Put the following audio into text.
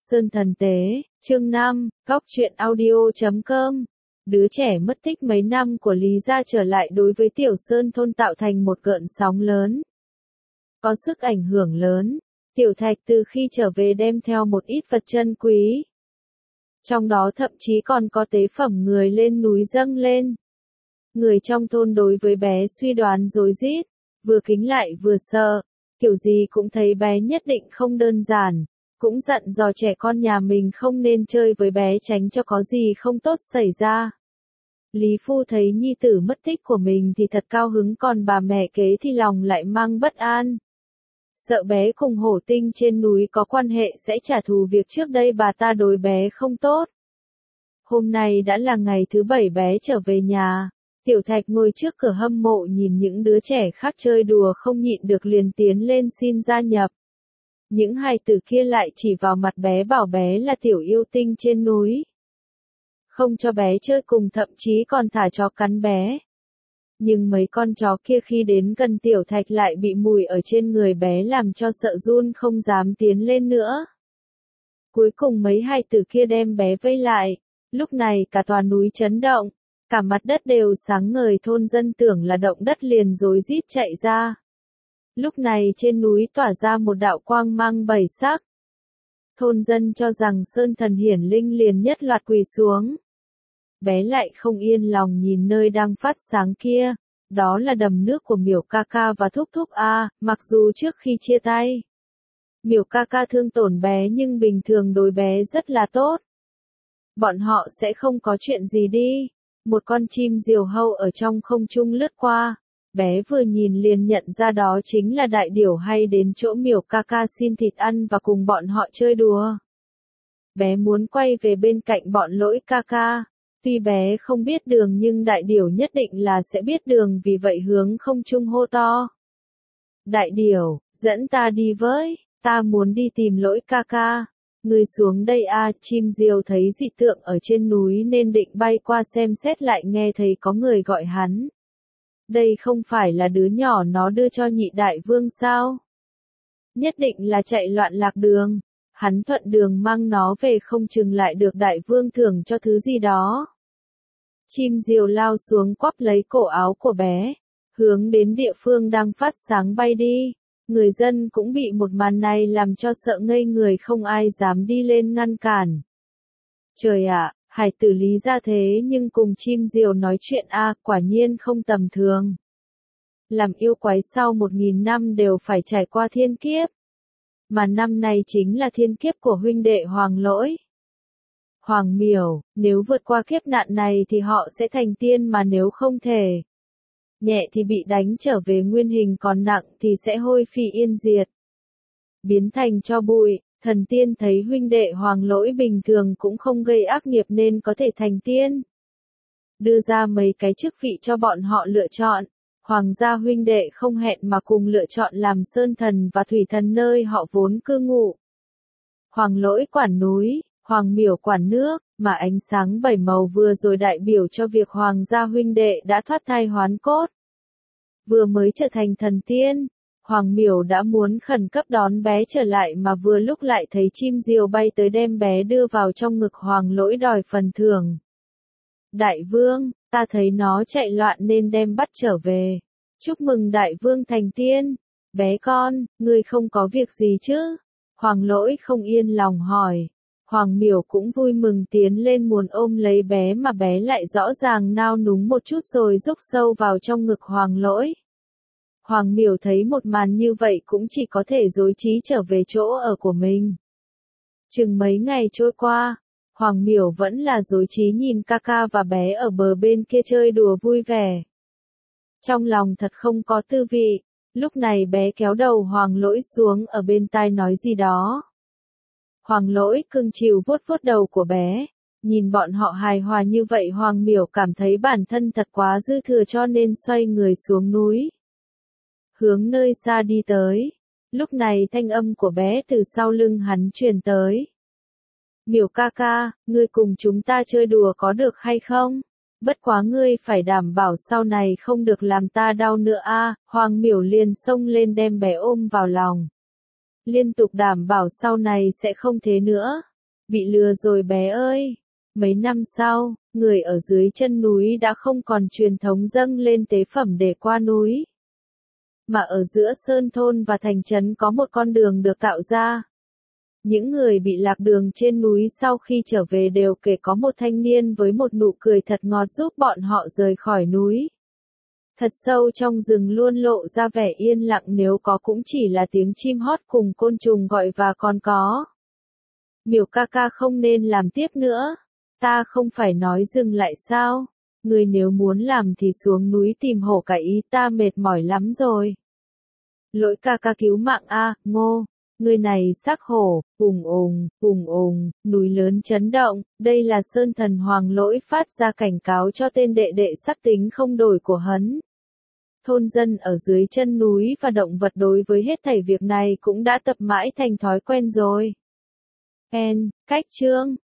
Sơn Thần Tế, chương 5, Góc truyện audio.com. Đứa trẻ mất tích mấy năm của Lý gia trở lại đối với Tiểu Sơn thôn tạo thành một gợn sóng lớn. Có sức ảnh hưởng lớn, Tiểu Thạch từ khi trở về đem theo một ít vật chân quý. Trong đó thậm chí còn có tế phẩm người lên núi dâng lên. Người trong thôn đối với bé suy đoán rối rít, vừa kính lại vừa sợ, kiểu gì cũng thấy bé nhất định không đơn giản, cũng dặn dò trẻ con nhà mình không nên chơi với bé tránh cho có gì không tốt xảy ra. Lý Phu thấy nhi tử mất tích của mình thì thật cao hứng, còn bà mẹ kế thì lòng lại mang bất an. Sợ bé cùng hổ tinh trên núi có quan hệ sẽ trả thù việc trước đây bà ta đối bé không tốt. Hôm nay đã là ngày thứ 7 bé trở về nhà. Tiểu Thạch ngồi trước cửa hâm mộ nhìn những đứa trẻ khác chơi đùa không nhịn được liền tiến lên xin gia nhập. Những hài tử kia lại chỉ vào mặt bé bảo bé là tiểu yêu tinh trên núi. Không cho bé chơi cùng, thậm chí còn thả chó cắn bé. Nhưng mấy con chó kia khi đến gần Tiểu Thạch lại bị mùi ở trên người bé làm cho sợ run không dám tiến lên nữa. Cuối cùng mấy hài tử kia đem bé vây lại. Lúc này cả tòa núi chấn động. Cả mặt đất đều sáng ngời, thôn dân tưởng là động đất liền rối rít chạy ra. Lúc này trên núi tỏa ra một đạo quang mang bảy sắc. Thôn dân cho rằng Sơn Thần hiển linh liền nhất loạt quỳ xuống. Bé lại không yên lòng nhìn nơi đang phát sáng kia. Đó là đầm nước của Miểu ca ca và Thúc Thúc A. Mặc dù trước khi chia tay, Miểu ca ca thương tổn bé nhưng bình thường đối bé rất là tốt. Bọn họ sẽ không có chuyện gì đi. Một con chim diều hâu ở trong không trung lướt qua. Bé vừa nhìn liền nhận ra đó chính là đại điểu, hay đến chỗ Miểu ca ca xin thịt ăn và cùng bọn họ chơi đùa. Bé muốn quay về bên cạnh bọn Lỗi ca ca. Tuy bé không biết đường nhưng đại điểu nhất định là sẽ biết đường, vì vậy hướng không trung hô to. Đại điểu, dẫn ta đi với, ta muốn đi tìm Lỗi ca ca. Ngươi xuống đây a. Chim diều thấy dị tượng ở trên núi nên định bay qua xem xét, lại nghe thấy có người gọi hắn. Đây không phải là đứa nhỏ nó đưa cho nhị đại vương sao? Nhất định là chạy loạn lạc đường. Hắn thuận đường mang nó về, không chừng lại được đại vương thưởng cho thứ gì đó. Chim diều lao xuống quắp lấy cổ áo của bé, hướng đến địa phương đang phát sáng bay đi. Người dân cũng bị một màn này làm cho sợ ngây người, không ai dám đi lên ngăn cản. Trời ạ, hải tử Lý gia thế nhưng cùng chim diều nói chuyện a, quả nhiên không tầm thường. Làm yêu quái sau 1000 năm đều phải trải qua thiên kiếp. Mà năm này chính là thiên kiếp của huynh đệ Hoàng Lỗi. Hoàng Miểu, nếu vượt qua kiếp nạn này thì họ sẽ thành tiên, mà nếu không thể, nhẹ thì bị đánh trở về nguyên hình, còn nặng thì sẽ hôi phi yên diệt, biến thành tro bụi. Thần tiên thấy huynh đệ Hoàng Lỗi bình thường cũng không gây ác nghiệp nên có thể thành tiên. Đưa ra mấy cái chức vị cho bọn họ lựa chọn. Hoàng gia huynh đệ không hẹn mà cùng lựa chọn làm Sơn Thần và Thủy Thần nơi họ vốn cư ngụ. Hoàng Lỗi quản núi, Hoàng Miểu quản nước, mà ánh sáng 7 màu vừa rồi đại biểu cho việc Hoàng gia huynh đệ đã thoát thai hoán cốt. Vừa mới trở thành thần tiên, Hoàng Miểu đã muốn khẩn cấp đón bé trở lại, mà vừa lúc lại thấy chim diều bay tới đem bé đưa vào trong ngực Hoàng Lỗi đòi phần thưởng. Đại vương, ta thấy nó chạy loạn nên đem bắt trở về. Chúc mừng đại vương thành tiên. Bé con, ngươi không có việc gì chứ? Hoàng Lỗi không yên lòng hỏi. Hoàng Miểu cũng vui mừng tiến lên muốn ôm lấy bé, mà bé lại rõ ràng nao núng một chút rồi rúc sâu vào trong ngực Hoàng Lỗi. Hoàng Miểu thấy một màn như vậy cũng chỉ có thể rối trí trở về chỗ ở của mình. Chừng mấy ngày trôi qua, Hoàng Miểu vẫn là rối trí nhìn ca ca và bé ở bờ bên kia chơi đùa vui vẻ. Trong lòng thật không có tư vị. Lúc này bé kéo đầu Hoàng Lỗi xuống, ở bên tai nói gì đó. Hoàng Lỗi cưng chiều vuốt vuốt đầu của bé. Nhìn bọn họ hài hòa như vậy, Hoàng Miểu cảm thấy bản thân thật quá dư thừa, cho nên xoay người xuống núi, hướng nơi xa đi tới. Lúc này thanh âm của bé từ sau lưng hắn truyền tới. Miểu ca ca, ngươi cùng chúng ta chơi đùa có được hay không? Bất quá ngươi phải đảm bảo sau này không được làm ta đau nữa a. Hoàng Miểu liền xông lên đem bé ôm vào lòng. Liên tục đảm bảo sau này sẽ không thế nữa. Bị lừa rồi bé ơi. Mấy năm sau, người ở dưới chân núi đã không còn truyền thống dâng lên tế phẩm để qua núi. Mà ở giữa sơn thôn và thành trấn có một con đường được tạo ra. Những người bị lạc đường trên núi sau khi trở về đều kể có một thanh niên với một nụ cười thật ngọt giúp bọn họ rời khỏi núi. Thật sâu trong rừng luôn lộ ra vẻ yên lặng nếu có cũng chỉ là tiếng chim hót cùng côn trùng gọi và còn có. Miểu ca ca không nên làm tiếp nữa. Ta không phải nói dừng lại sao? Người nếu muốn làm thì xuống núi tìm hổ cải ý, ta mệt mỏi lắm rồi. Lỗi ca ca cứu mạng a, Ngô. Người này xác hổ, ùng ùng, núi lớn chấn động, đây là sơn thần Hoàng Lỗi phát ra cảnh cáo cho tên đệ đệ sắc tính không đổi của hắn. Thôn dân ở dưới chân núi và động vật đối với hết thảy việc này cũng đã tập mãi thành thói quen rồi. Cách chương